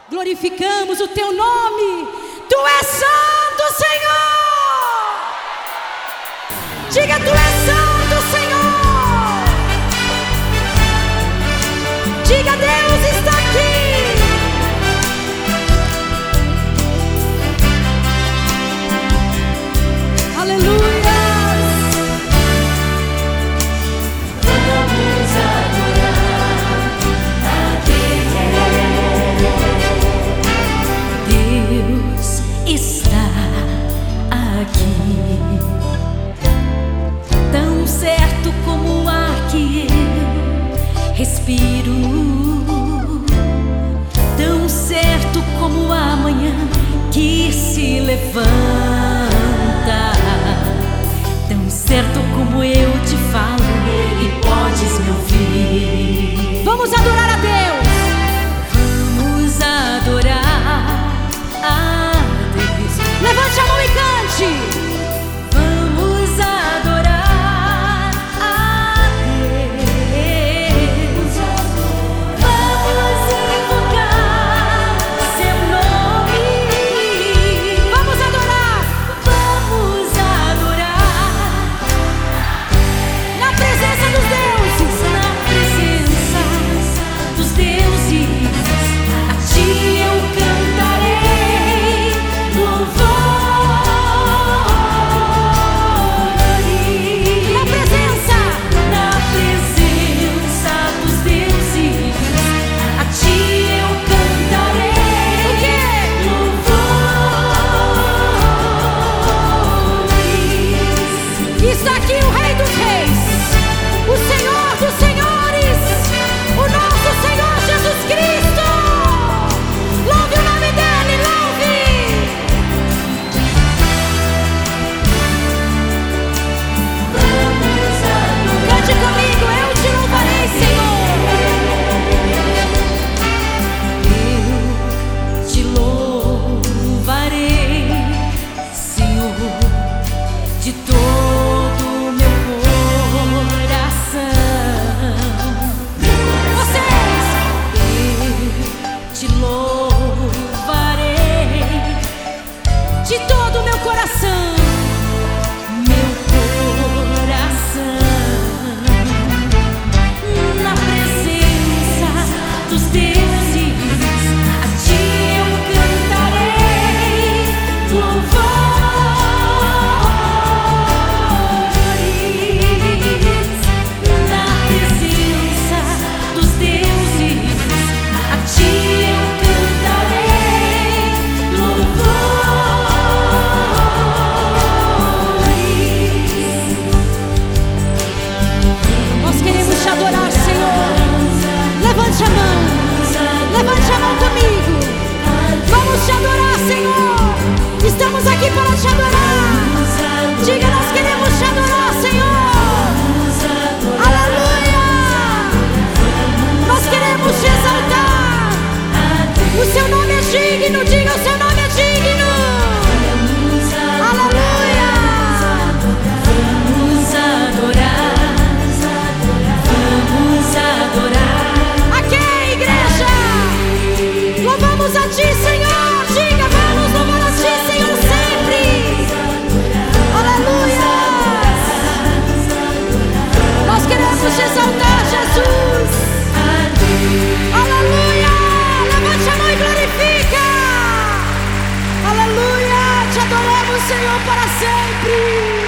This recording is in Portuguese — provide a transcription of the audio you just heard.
glorificamos o teu nome. Tu és santo, Senhor. Diga, tu és santo, Senhor. Diga, Deus está aqui. Aleluia. Respiro, tão certo como a manhã que se levanta, tão certo como eu te falo e podes me ouvir. Vamos adorar a Deus. Vamos adorar a Deus. Levante a mão e cante. Está aqui o Rei dos Reis, o Senhor dos Senhores, o nosso Senhor Jesus Cristo. Louve o nome dele, louve. Cante comigo, eu te louvarei, Senhor. Eu te louvarei, Senhor, de todo meu coração. Vocês, eu te louvarei de todo o meu coração. meu coração, na presença dos deuses, a ti eu cantarei louvores. Na presença dos deuses, a ti eu cantarei louvores. Nós queremos te adorar, Senhor. Levante a mão comigo. Vamos te adorar, Senhor. Estamos aqui para te adorar. Diga, nós queremos te adorar, Senhor. Aleluia. Nós queremos te exaltar. O seu nome é digno. Diga, o seu nome é digno. Aleluia. Vamos adorar, vamos adorar. Aqui, igreja. Louvamos a ti, Senhor. Diga, vamos louvar a ti, Senhor, sempre. Aleluia. Nós queremos te exaltar, Jesus. Aleluia. Levante a mão e glorifica. Aleluia. Te adoramos, Senhor, para sempre.